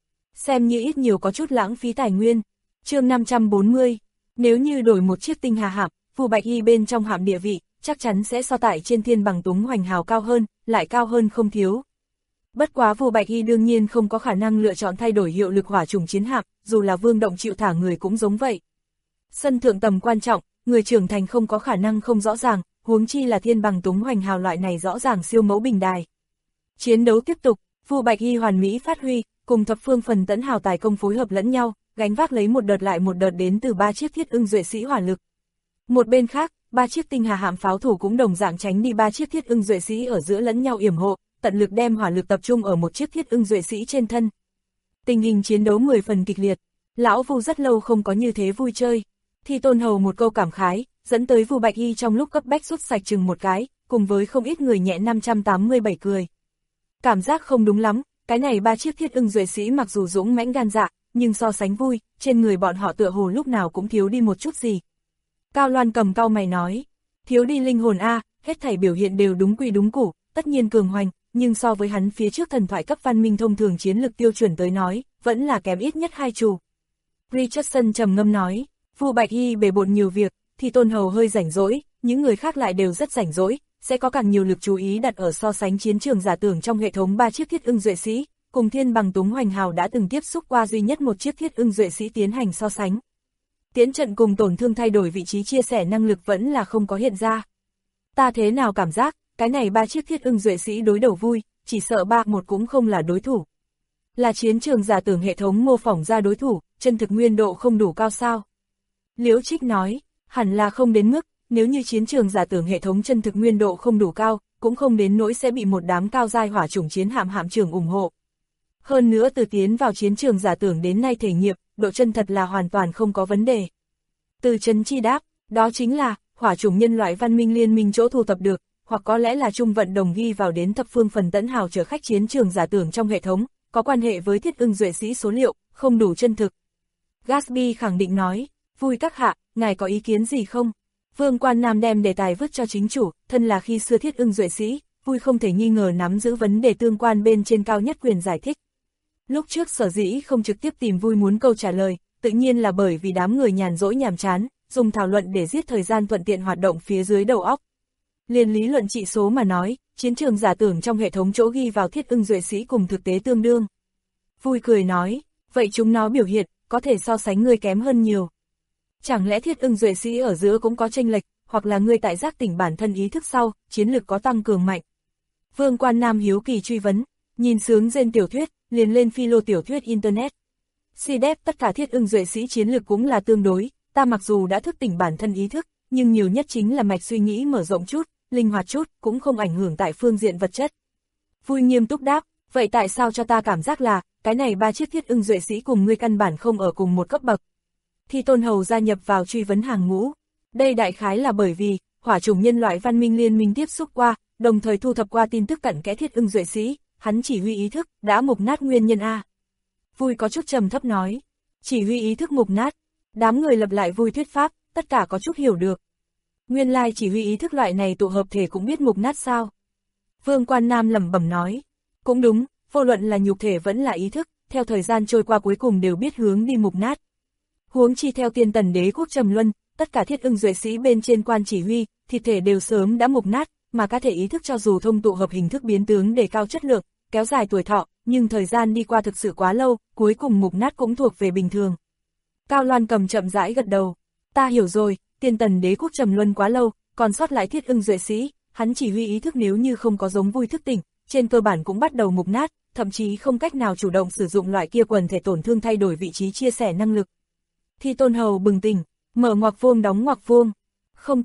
Xem như ít nhiều có chút lãng phí tài nguyên. Chương 540, nếu như đổi một chiếc tinh hà hạm, Vu Bạch Hy bên trong hạm địa vị, chắc chắn sẽ so tại trên thiên bằng túng hoành hào cao hơn, lại cao hơn không thiếu. Bất quá Vu Bạch Hy đương nhiên không có khả năng lựa chọn thay đổi hiệu lực hỏa chủng chiến hạm, dù là Vương Động chịu thả người cũng giống vậy. Sân thượng tầm quan trọng, người trưởng thành không có khả năng không rõ ràng, huống chi là thiên bằng túng hoành hào loại này rõ ràng siêu mẫu bình đài. Chiến đấu tiếp tục, Vu Bạch Hy hoàn mỹ phát huy, cùng thập phương phần tẫn hào tài công phối hợp lẫn nhau, gánh vác lấy một đợt lại một đợt đến từ 3 chiếc thiết ưng duệ sĩ hỏa lực. Một bên khác, 3 chiếc tinh hà hạm pháo thủ cũng đồng dạng tránh đi 3 chiếc thiết ưng duệ sĩ ở giữa lẫn nhau yểm hộ, tận lực đem hỏa lực tập trung ở một chiếc thiết ưng duệ sĩ trên thân. Tình hình chiến đấu 10 phần kịch liệt, lão Vu rất lâu không có như thế vui chơi. Thi Tôn Hầu một câu cảm khái, dẫn tới Vu Bạch Hy trong lúc cấp bách rút sạch chừng một cái, cùng với không ít người nhẹ 587 cười. Cảm giác không đúng lắm, cái này 3 chiếc thiết ưng duệ sĩ mặc dù dũng mãnh gan dạ, nhưng so sánh vui, trên người bọn họ tựa hồ lúc nào cũng thiếu đi một chút gì. Cao Loan Cầm cau mày nói, thiếu đi linh hồn a, hết thảy biểu hiện đều đúng quy đúng củ, tất nhiên cường hoành, nhưng so với hắn phía trước thần thoại cấp văn minh thông thường chiến lực tiêu chuẩn tới nói, vẫn là kém ít nhất 2 chủ. Richardson trầm ngâm nói, Vu Bạch Hy bề bộn nhiều việc, thì Tôn Hầu hơi rảnh rỗi, những người khác lại đều rất rảnh rỗi, sẽ có càng nhiều lực chú ý đặt ở so sánh chiến trường giả tưởng trong hệ thống 3 chiếc thiết ưng duệ sĩ, cùng thiên bằng túng hoành hào đã từng tiếp xúc qua duy nhất một chiếc thiết ưng duệ sĩ tiến hành so sánh. Tiến trận cùng tổn thương thay đổi vị trí chia sẻ năng lực vẫn là không có hiện ra. Ta thế nào cảm giác, cái này 3 chiếc thiết ưng duệ sĩ đối đầu vui, chỉ sợ 3-1 cũng không là đối thủ. Là chiến trường giả tưởng hệ thống mô phỏng ra đối thủ, chân thực nguyên độ không đủ cao sao? Liễu Trích nói, hẳn là không đến mức, nếu như chiến trường giả tưởng hệ thống chân thực nguyên độ không đủ cao, cũng không đến nỗi sẽ bị một đám cao giai hỏa chủng chiến hạm hạm trưởng ủng hộ. Hơn nữa từ tiến vào chiến trường giả tưởng đến nay thể nghiệm, độ chân thật là hoàn toàn không có vấn đề. Từ Trấn Chi đáp, đó chính là, hỏa chủng nhân loại văn minh liên minh chỗ thu thập được, hoặc có lẽ là Trung Vận Đồng ghi vào đến thập phương phần tẫn hào chở khách chiến trường giả tưởng trong hệ thống, có quan hệ với thiết ưng duệ sĩ số liệu, không đủ chân thực. Gatsby khẳng định nói, vui các hạ, ngài có ý kiến gì không? Vương Quan Nam đem đề tài vứt cho chính chủ, thân là khi xưa thiết ưng duệ sĩ, vui không thể nghi ngờ nắm giữ vấn đề tương quan bên trên cao nhất quyền giải thích. Lúc trước sở dĩ không trực tiếp tìm vui muốn câu trả lời, tự nhiên là bởi vì đám người nhàn rỗi nhàm chán, dùng thảo luận để giết thời gian thuận tiện hoạt động phía dưới đầu óc. Liên lý luận trị số mà nói, chiến trường giả tưởng trong hệ thống chỗ ghi vào thiết ưng duệ sĩ cùng thực tế tương đương. Vui cười nói, vậy chúng nó biểu hiện, có thể so sánh ngươi kém hơn nhiều. Chẳng lẽ thiết ưng duệ sĩ ở giữa cũng có chênh lệch, hoặc là ngươi tại giác tỉnh bản thân ý thức sau, chiến lực có tăng cường mạnh. Vương Quan Nam hiếu kỳ truy vấn, nhìn sướng rên tiểu thuyết, liền lên philo tiểu thuyết Internet. CDF tất cả thiết ưng duệ sĩ chiến lực cũng là tương đối, ta mặc dù đã thức tỉnh bản thân ý thức, nhưng nhiều nhất chính là mạch suy nghĩ mở rộng chút, linh hoạt chút, cũng không ảnh hưởng tại phương diện vật chất. Vui nghiêm túc đáp, vậy tại sao cho ta cảm giác là, cái này 3 chiếc thiết ưng duệ sĩ cùng ngươi căn bản không ở cùng một cấp bậc? Thi Tôn Hầu gia nhập vào truy vấn hàng ngũ. Đây đại khái là bởi vì, hỏa chủng nhân loại văn minh liên minh tiếp xúc qua, đồng thời thu thập qua tin tức cặn kẽ thiết ưng duệ sĩ, hắn chỉ huy ý thức, đã mục nát nguyên nhân A. Vui có chút trầm thấp nói, chỉ huy ý thức mục nát, đám người lập lại Vui thuyết pháp, tất cả có chút hiểu được. Nguyên lai chỉ huy ý thức loại này tụ hợp thể cũng biết mục nát sao? Vương Quan Nam lẩm bẩm nói, cũng đúng, vô luận là nhục thể vẫn là ý thức, theo thời gian trôi qua cuối cùng đều biết hướng đi mục nát. Huống chi theo Tiên Tần Đế quốc trầm luân, tất cả thiết ưng duệ sĩ bên trên quan chỉ huy, thịt thể đều sớm đã mục nát, mà cá thể ý thức cho dù thông tụ hợp hình thức biến tướng để cao chất lượng, kéo dài tuổi thọ, nhưng thời gian đi qua thực sự quá lâu, cuối cùng mục nát cũng thuộc về bình thường. Cao Loan Cầm chậm rãi gật đầu, ta hiểu rồi, Tiên Tần Đế quốc trầm luân quá lâu, còn sót lại thiết ưng duệ sĩ, hắn chỉ huy ý thức nếu như không có giống Vui thức tỉnh, trên cơ bản cũng bắt đầu mục nát, thậm chí không cách nào chủ động sử dụng loại kia quần thể tổn thương thay đổi vị trí chia sẻ năng lực. Thi Tôn Hầu bừng tỉnh, mở ngoặc vuông đóng ngoặc vuông. Không tệ,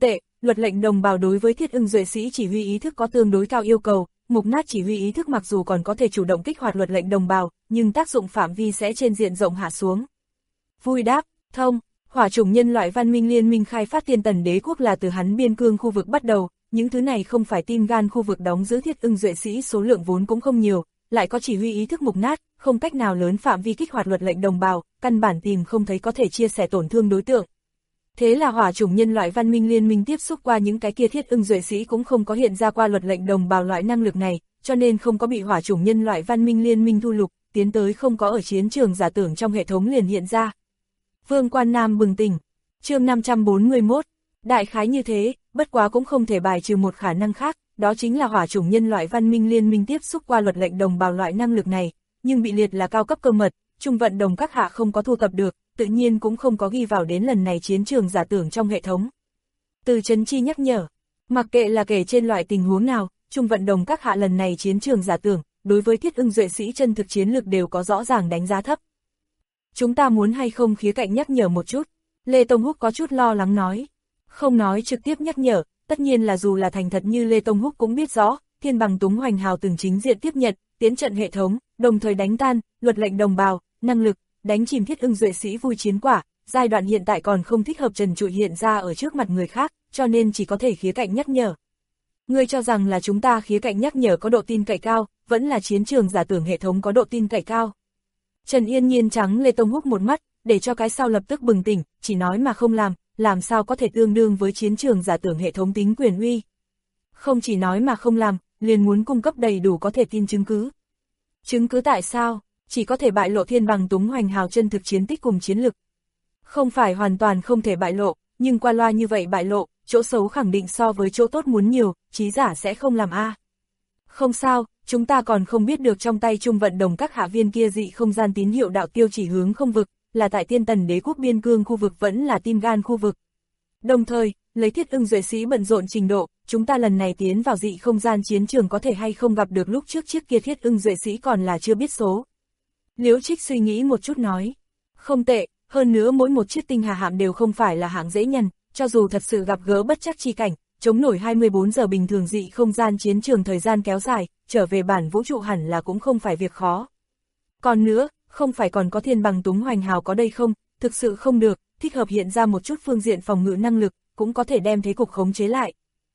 luật lệnh đồng bào đối với Thiết Ưng Duệ sĩ chỉ huy ý thức có tương đối cao yêu cầu, mục nát chỉ huy ý thức mặc dù còn có thể chủ động kích hoạt luật lệnh đồng bào, nhưng tác dụng phạm vi sẽ trên diện rộng hạ xuống. Vui đáp, thông, hỏa chủng nhân loại văn minh liên minh khai phát Thiên Tần Đế quốc là từ hắn biên cương khu vực bắt đầu, những thứ này không phải tim gan khu vực đóng giữ Thiết Ưng Duệ sĩ số lượng vốn cũng không nhiều, lại có chỉ huy ý thức mục nát, không cách nào lớn phạm vi kích hoạt luật lệnh đồng bào, căn bản tìm không thấy có thể chia sẻ tổn thương đối tượng. Thế là hỏa chủng nhân loại văn minh liên minh tiếp xúc qua những cái kia Thiết Ưng Duệ sĩ cũng không có hiện ra qua luật lệnh đồng bào loại năng lực này, cho nên không có bị hỏa chủng nhân loại văn minh liên minh thu lục, tiến tới không có ở chiến trường giả tưởng trong hệ thống liền hiện ra. Vương Quan Nam bừng tỉnh, chương 541, đại khái như thế, bất quá cũng không thể bài trừ một khả năng khác, đó chính là hỏa chủng nhân loại văn minh liên minh tiếp xúc qua luật lệnh đồng bào loại năng lực này, nhưng bị liệt là cao cấp cơ mật, trung vận đồng các hạ không có thu thập được, tự nhiên cũng không có ghi vào đến lần này chiến trường giả tưởng trong hệ thống. Từ Trấn Chi nhắc nhở, mặc kệ là kể trên loại tình huống nào, trung vận đồng các hạ lần này chiến trường giả tưởng, đối với Thiết Ưng Duệ sĩ chân thực chiến lực đều có rõ ràng đánh giá thấp. Chúng ta muốn hay không khía cạnh nhắc nhở một chút, Lê Tông Húc có chút lo lắng nói. Không nói trực tiếp nhắc nhở, tất nhiên là dù là thành thật như Lê Tông Húc cũng biết rõ, Thiên Bằng Túng Hoành Hào từng chính diện tiếp nhận, tiến trận hệ thống, đồng thời đánh tan, luật lệnh đồng bào, năng lực, đánh chìm Thiết Ưng Duệ sĩ vui chiến quả, giai đoạn hiện tại còn không thích hợp trần trụi hiện ra ở trước mặt người khác, cho nên chỉ có thể khía cạnh nhắc nhở. Ngươi cho rằng là chúng ta khía cạnh nhắc nhở có độ tin cậy cao, vẫn là chiến trường giả tưởng hệ thống có độ tin cậy cao. Trần Yên Nhiên trắng Lê Tông Húc một mắt, để cho cái sau lập tức bừng tỉnh, chỉ nói mà không làm sao có thể tương đương với chiến trường giả tưởng hệ thống tính quyền uy. Không chỉ nói mà không làm, liền muốn cung cấp đầy đủ có thể tin chứng cứ. Chứng cứ tại sao? Chỉ có thể bại lộ Thiên Bằng Túng Hoành Hào chân thực chiến tích cùng chiến lực. Không phải hoàn toàn không thể bại lộ, nhưng qua loa như vậy bại lộ, chỗ xấu khẳng định so với chỗ tốt muốn nhiều, trí giả sẽ không làm a. Không sao, chúng ta còn không biết được trong tay trung vận đồng các hạ viên kia dị không gian tín hiệu đạo tiêu chỉ hướng không vực, là tại Thiên Tần Đế quốc biên cương khu vực vẫn là tim gan khu vực. Đồng thời, lấy Thiết Ưng Duệ sĩ bận rộn trình độ, chúng ta lần này tiến vào dị không gian chiến trường có thể hay không gặp được lúc trước chiếc kia Thiết Ưng Duệ sĩ còn là chưa biết số. Liễu Trích suy nghĩ một chút nói, không tệ, hơn nữa mỗi một chiếc tinh hà hạm đều không phải là hạng dễ nhằn, cho dù thật sự gặp gỡ bất trắc chi cảnh, chống nổi 24 giờ bình thường dị không gian chiến trường thời gian kéo dài, trở về bản vũ trụ hẳn là cũng không phải việc khó. Còn nữa, không phải còn có Thiên Bằng Túng Hoành Hào có đây không, thực sự không được, thích hợp hiện ra một chút phương diện phòng ngự năng lực, cũng có thể đem thế cục khống chế lại.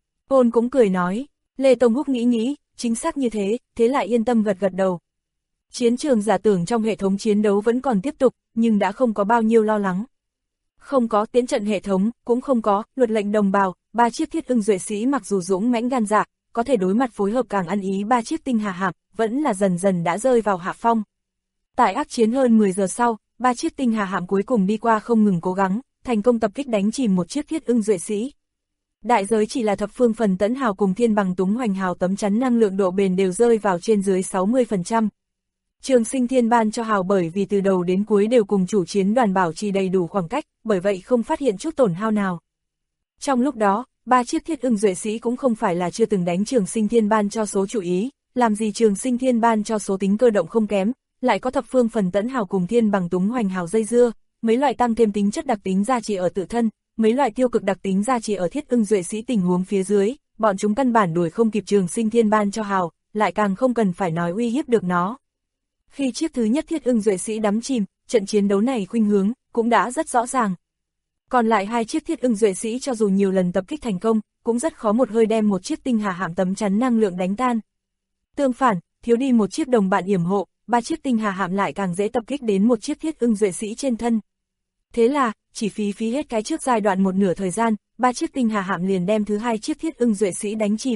Ôn cũng cười nói, Lê Tông Húc nghĩ, chính xác như thế, thế lại yên tâm gật gật đầu. Chiến trường giả tưởng trong hệ thống chiến đấu vẫn còn tiếp tục, nhưng đã không có bao nhiêu lo lắng. Không có tiến trận hệ thống, cũng không có luật lệnh đồng bào, 3 chiếc Thiết Ưng Duệ sĩ mặc dù dũng mãnh gan dạ, có thể đối mặt phối hợp càng ăn ý 3 chiếc tinh hà hạm, vẫn là dần dần đã rơi vào hạ phong. Tại ác chiến hơn 10 giờ sau, 3 chiếc tinh hà hạm cuối cùng đi qua không ngừng cố gắng, thành công tập kích đánh chìm một chiếc Thiết Ưng Duệ sĩ. Đại giới chỉ là thập phương phần tẫn hào cùng Thiên Bằng Túng Hoành Hào tấm chắn năng lượng độ bền đều rơi vào trên dưới 60%. Trường Sinh Thiên ban cho hào bởi vì từ đầu đến cuối đều cùng chủ chiến đoàn bảo trì đầy đủ khoảng cách, bởi vậy không phát hiện chút tổn hao nào. Trong lúc đó, 3 chiếc Thiết Ưng Duệ sĩ cũng không phải là chưa từng đánh Trường Sinh Thiên ban cho số chú ý, làm gì Trường Sinh Thiên ban cho số tính cơ động không kém, lại có thập phương phần tẫn hào cùng Thiên Bằng Túng Hoành Hào dây dưa, mấy loại tăng thêm tính chất đặc tính gia trì ở tự thân, mấy loại tiêu cực đặc tính gia trì ở Thiết Ưng Duệ sĩ tình huống phía dưới, bọn chúng căn bản đuổi không kịp Trường Sinh Thiên ban cho hào, lại càng không cần phải nói uy hiếp được nó. Khi chiếc thứ nhất Thiết Ưng Duệ sĩ đắm chìm, trận chiến đấu này khuynh hướng cũng đã rất rõ ràng. Còn lại 2 chiếc Thiết Ưng Duệ sĩ cho dù nhiều lần tập kích thành công, cũng rất khó một hơi đem một chiếc tinh hà hạm tấm chắn năng lượng đánh tan. Tương phản, thiếu đi một chiếc đồng bạn yểm hộ, 3 chiếc tinh hà hạm lại càng dễ tập kích đến một chiếc Thiết Ưng Duệ sĩ trên thân. Thế là, chỉ phí hết cái trước giai đoạn một nửa thời gian, 3 chiếc tinh hà hạm liền đem thứ 2 chiếc Thiết Ưng Duệ sĩ đánh chìm.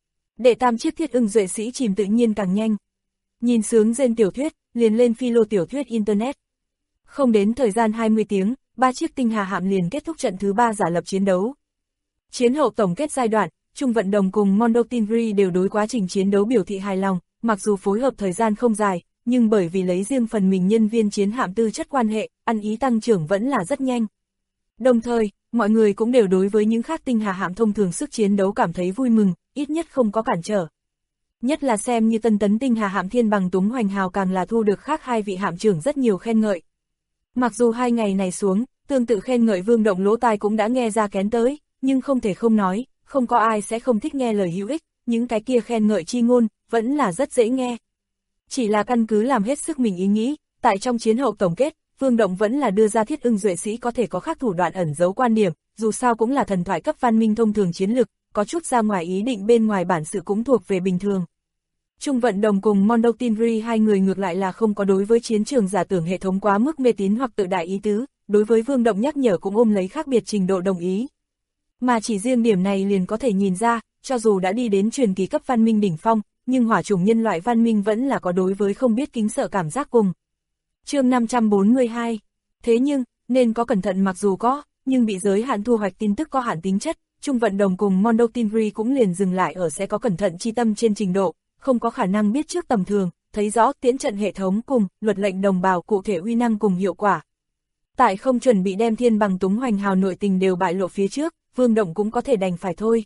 Đệ tam chiếc Thiết Ưng Duệ sĩ chìm tự nhiên càng nhanh. Nhìn sướng trên tiểu thuyết, liền lên philo tiểu thuyết Internet. Không đến thời gian 20 tiếng, 3 chiếc tinh hà hạm liền kết thúc trận thứ 3 giả lập chiến đấu. Chiến hậu tổng kết giai đoạn, Trung Vận Đồng cùng Mondo Tinri đều đối quá trình chiến đấu biểu thị hài lòng, mặc dù phối hợp thời gian không dài, nhưng bởi vì lấy riêng phần mình nhân viên chiến hạm tư chất quan hệ, ăn ý tăng trưởng vẫn là rất nhanh. Đồng thời, mọi người cũng đều đối với những khác tinh hà hạm thông thường sức chiến đấu cảm thấy vui mừng, ít nhất không có cản trở. Nhất là xem như tân tấn tinh hà hạm Thiên Bằng Túng Hoành Hào càng là thu được khác 2 vị hạm trưởng rất nhiều khen ngợi. Mặc dù 2 ngày này xuống, tương tự khen ngợi Vương Động lỗ tai cũng đã nghe ra kén tới, nhưng không thể không nói, không có ai sẽ không thích nghe lời hữu ích, những cái kia khen ngợi chi ngôn, vẫn là rất dễ nghe. Chỉ là căn cứ làm hết sức mình ý nghĩ, tại trong chiến hậu tổng kết, Vương Động vẫn là đưa ra Thiết Ưng Duệ Sĩ có thể có khác thủ đoạn ẩn giấu quan điểm, dù sao cũng là thần thoại cấp văn minh thông thường chiến lực, có chút ra ngoài ý định bên ngoài bản sự cũng thuộc về bình thường. Trung Vận Đồng cùng Mondo Tinri hai người ngược lại là không có đối với chiến trường giả tưởng hệ thống quá mức mê tín hoặc tự đại ý tứ, đối với Vương Động nhắc nhở cũng ôm lấy khác biệt trình độ đồng ý. Mà chỉ riêng điểm này liền có thể nhìn ra, cho dù đã đi đến truyền kỳ cấp văn minh đỉnh phong, nhưng hỏa chủng nhân loại văn minh vẫn là có đối với không biết kính sợ cảm giác cùng. Chương 542. Thế nhưng, nên có cẩn thận mặc dù có, nhưng bị giới hạn thu hoạch tin tức có hạn tính chất, Trung Vận Đồng cùng Mondo Tinri cũng liền dừng lại ở sẽ có cẩn thận chi tâm trên trình độ, không có khả năng biết trước tầm thường, thấy rõ tiễn trận hệ thống cùng luật lệnh đồng bào cụ thể uy năng cùng hiệu quả. Tại không chuẩn bị đem thiên bằng túng hoành hào nội tình đều bại lộ phía trước, Vương Động cũng có thể đành phải thôi.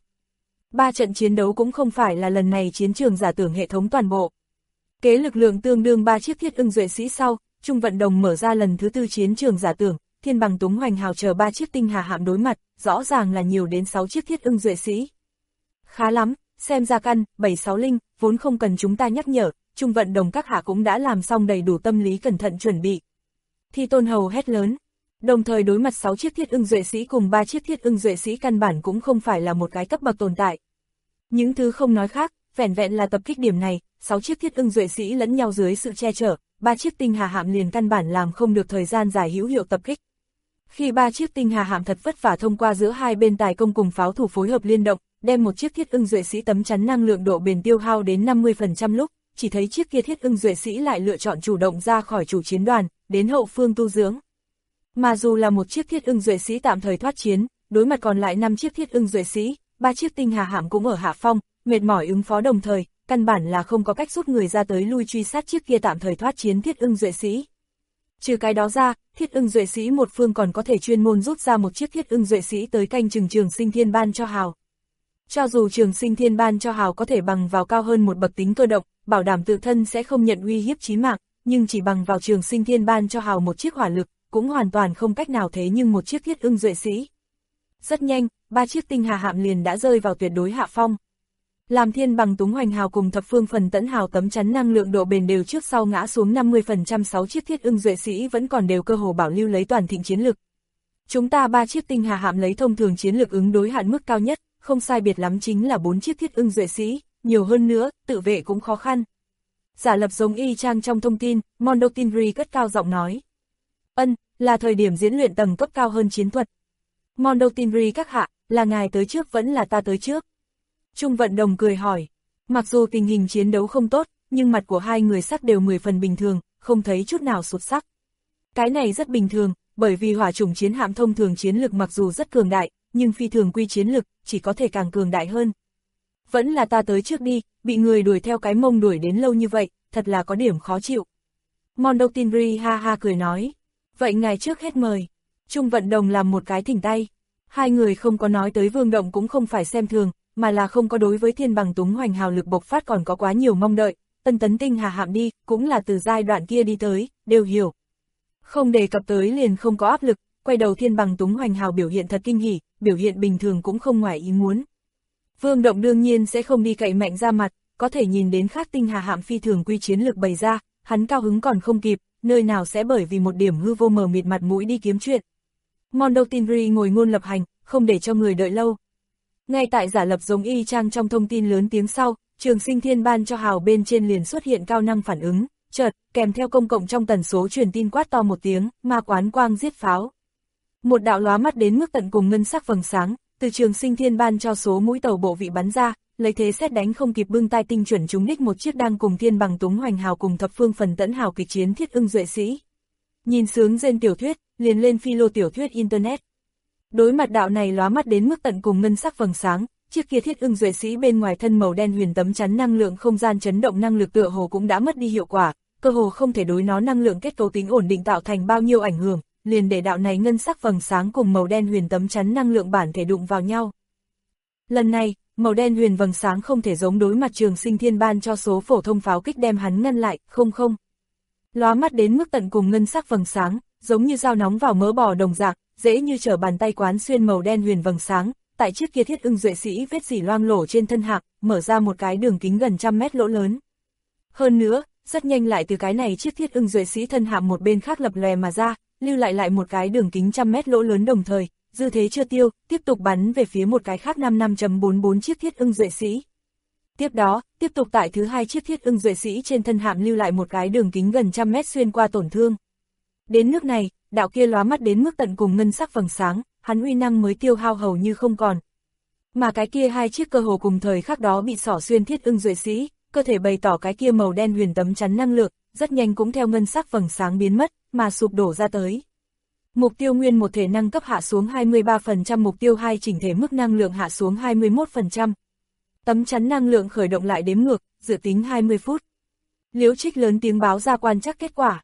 3 trận chiến đấu cũng không phải là lần này chiến trường giả tưởng hệ thống toàn bộ. Kế lực lượng tương đương 3 chiếc Thiết Ưng Duệ Sĩ sau, Trung Vận Đồng mở ra lần thứ 4 chiến trường giả tưởng, thiên bằng túng hoành hào chờ 3 chiếc tinh hà hạm đối mặt, rõ ràng là nhiều đến 6 chiếc Thiết Ưng Duệ Sĩ. Khá lắm, xem ra căn, 7-6 linh, vốn không cần chúng ta nhắc nhở, Trung Vận Đồng các hạ cũng đã làm xong đầy đủ tâm lý cẩn thận chuẩn bị. Thi Tôn Hầu hét lớn. Đồng thời đối mặt 6 chiếc Thiết Ưng Duệ Sĩ cùng 3 chiếc Thiết Ưng Duệ Sĩ căn bản cũng không phải là một cái cấp bậc tồn tại. Những thứ không nói khác, vẻn vẹn là tập kích điểm này, 6 chiếc Thiết Ưng Duệ Sĩ lẫn nhau dưới sự che chở, 3 chiếc tinh hà hạm liền căn bản làm không được thời gian dài hữu hiệu tập kích. Khi 3 chiếc tinh hà hạm thật vất vả thông qua giữa hai bên tài công cùng pháo thủ phối hợp liên động, đem một chiếc Thiết Ưng Duệ Sĩ tấm chắn năng lượng độ bền tiêu hao đến 50% lúc, chỉ thấy chiếc kia Thiết Ưng Duệ Sĩ lại lựa chọn chủ động ra khỏi chủ chiến đoàn, đến hậu phương tu dưỡng. Mà dù là một chiếc Thiết Ưng Duệ Sĩ tạm thời thoát chiến, đối mặt còn lại 5 chiếc Thiết Ưng Duệ Sĩ, 3 chiếc tinh hà hạm cũng ở hạ phong, mệt mỏi ứng phó đồng thời, căn bản là không có cách rút người ra tới lui truy sát chiếc kia tạm thời thoát chiến Thiết Ưng Duệ Sĩ. Trừ cái đó ra, Thiết Ưng Duệ Sĩ một phương còn có thể chuyên môn rút ra một chiếc Thiết Ưng Duệ Sĩ tới canh chừng Trường Sinh Thiên ban cho hào. Cho dù Trường Sinh Thiên ban cho hào có thể bằng vào cao hơn một bậc tính cơ động, bảo đảm tự thân sẽ không nhận uy hiếp chí mạng, nhưng chỉ bằng vào Trường Sinh Thiên ban cho hào một chiếc hỏa lực, cũng hoàn toàn không cách nào thế nhưng một chiếc Thiết Ưng Duệ Sĩ. Rất nhanh, 3 chiếc tinh hà hạm liền đã rơi vào tuyệt đối hạ phong. Làm thiên bằng túng hoành hào cùng thập phương phần tẫn hào tấm chắn năng lượng độ bền đều trước sau ngã xuống 50%, 6 chiếc Thiết Ưng Duệ Sĩ vẫn còn đều cơ hồ bảo lưu lấy toàn thịnh chiến lực. Chúng ta 3 chiếc tinh hà hạm lấy thông thường chiến lực ứng đối hạn mức cao nhất, không sai biệt lắm chính là 4 chiếc Thiết Ưng Duệ Sĩ, nhiều hơn nữa, tự vệ cũng khó khăn. Giả lập giống y chang trong thông tin, Mondo Tinri cất cao giọng nói. Là thời điểm diễn luyện tầng cấp cao hơn chiến thuật. Mondo Tinri các hạ, là ngài tới trước vẫn là ta tới trước? Trung Vận Đồng cười hỏi. Mặc dù tình hình chiến đấu không tốt, nhưng mặt của hai người sắc đều 10 phần bình thường, không thấy chút nào sụt sắc. Cái này rất bình thường, bởi vì hỏa chủng chiến hạm thông thường chiến lực mặc dù rất cường đại, nhưng phi thường quy chiến lực, chỉ có thể càng cường đại hơn. Vẫn là ta tới trước đi, bị người đuổi theo cái mông đuổi đến lâu như vậy, thật là có điểm khó chịu. Mondo Tinri ha ha cười nói. Vậy ngài trước hết mời. Trung Vận Đồng làm một cái thỉnh tay. Hai người không có nói tới Vương Động cũng không phải xem thường, mà là không có đối với thiên bằng túng hoành hào lực bộc phát còn có quá nhiều mong đợi. Tân tấn tinh hà hạm đi, cũng là từ giai đoạn kia đi tới, đều hiểu. Không đề cập tới liền không có áp lực, quay đầu thiên bằng túng hoành hào biểu hiện thật kinh hỉ, biểu hiện bình thường cũng không ngoài ý muốn. Vương Động đương nhiên sẽ không đi cậy mạnh ra mặt, có thể nhìn đến khác tinh hà hạm phi thường quy chiến lực bày ra, hắn cao hứng còn không kịp, nơi nào sẽ bởi vì một điểm hư vô mờ mịt mặt mũi đi kiếm chuyện. Mondo Tinri ngồi ngôn lập hành, không để cho người đợi lâu. Ngay tại giả lập giống y chang trong thông tin lớn tiếng sau, Trường Sinh Thiên ban cho hào bên trên liền xuất hiện cao năng phản ứng, chợt, kèm theo công cộng trong tần số truyền tin quát to một tiếng, ma quán quang giết pháo. Một đạo lóa mắt đến mức tận cùng ngân sắc vầng sáng, từ Trường Sinh Thiên ban cho số mũi tàu bộ vị bắn ra, lấy thế xét đánh không kịp bưng tay tinh chuẩn trúng đích một chiếc đang cùng thiên bằng túng hoành hào cùng thập phương phần tẫn hào kịch chiến Thiết Ưng Duệ Sĩ. Nhìn sướng rên tiểu thuyết, liền lên philo tiểu thuyết internet. Đối mặt đạo này lóa mắt đến mức tận cùng ngân sắc vầng sáng, chiếc kia Thiết Ưng Duệ Sĩ bên ngoài thân màu đen huyền tấm chắn năng lượng không gian chấn động năng lực tựa hồ cũng đã mất đi hiệu quả, cơ hồ không thể đối nó năng lượng kết cấu tính ổn định tạo thành bao nhiêu ảnh hưởng, liền để đạo này ngân sắc vầng sáng cùng màu đen huyền tấm chắn năng lượng bản thể đụng vào nhau. Lần này, màu đen huyền vầng sáng không thể giống đối mặt Trường Sinh Thiên ban cho số phổ thông pháo kích đem hắn ngăn lại, không. Lóa mắt đến mức tận cùng ngân sắc vầng sáng, giống như dao nóng vào mỡ bò đồng dạng, dễ như trở bàn tay quán xuyên màu đen huyền vầng sáng, tại chiếc kia thiết ưng duệ sĩ vết dỉ loang lổ trên thân hạc, mở ra một cái đường kính gần 100 mét lỗ lớn. Hơn nữa, rất nhanh lại từ cái này chiếc thiết ưng duệ sĩ thân hạc một bên khác lập lòe mà ra, lưu lại một cái đường kính 100 mét lỗ lớn đồng thời, dư thế chưa tiêu, tiếp tục bắn về phía một cái khác 55.44 chiếc thiết ưng duệ sĩ. Tiếp đó, tiếp tục tại thứ hai chiếc thiết ưng duệ sĩ trên thân hạm lưu lại một cái đường kính gần 100 mét xuyên qua tổn thương. Đến nước này, đạo kia lóa mắt đến mức tận cùng ngân sắc vầng sáng, hắn uy năng mới tiêu hao hầu như không còn. Mà cái kia hai chiếc cơ hồ cùng thời khắc đó bị xỏ xuyên thiết ưng duệ sĩ, cơ thể bày tỏ cái kia màu đen huyền tấm chắn năng lượng, rất nhanh cũng theo ngân sắc vầng sáng biến mất, mà sụp đổ ra tới. Mục tiêu nguyên một thể năng cấp hạ xuống 23%, mục tiêu 2 chỉnh thể mức năng lượng hạ xuống 21%. Tấm chắn năng lượng khởi động lại đếm ngược, dự tính 20 phút. Liễu Trích lớn tiếng báo ra quan trắc kết quả.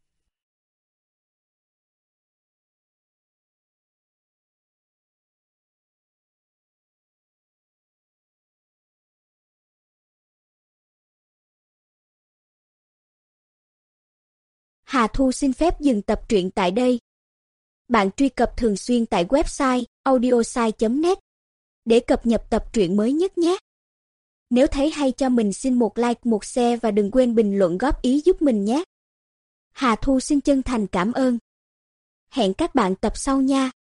Hà Thu xin phép dừng tập truyện tại đây. Bạn truy cập thường xuyên tại website audiosai.net để cập nhật tập truyện mới nhất nhé. Nếu thấy hay cho mình xin một like, một share và đừng quên bình luận góp ý giúp mình nhé. Hà Thu xin chân thành cảm ơn. Hẹn các bạn tập sau nha.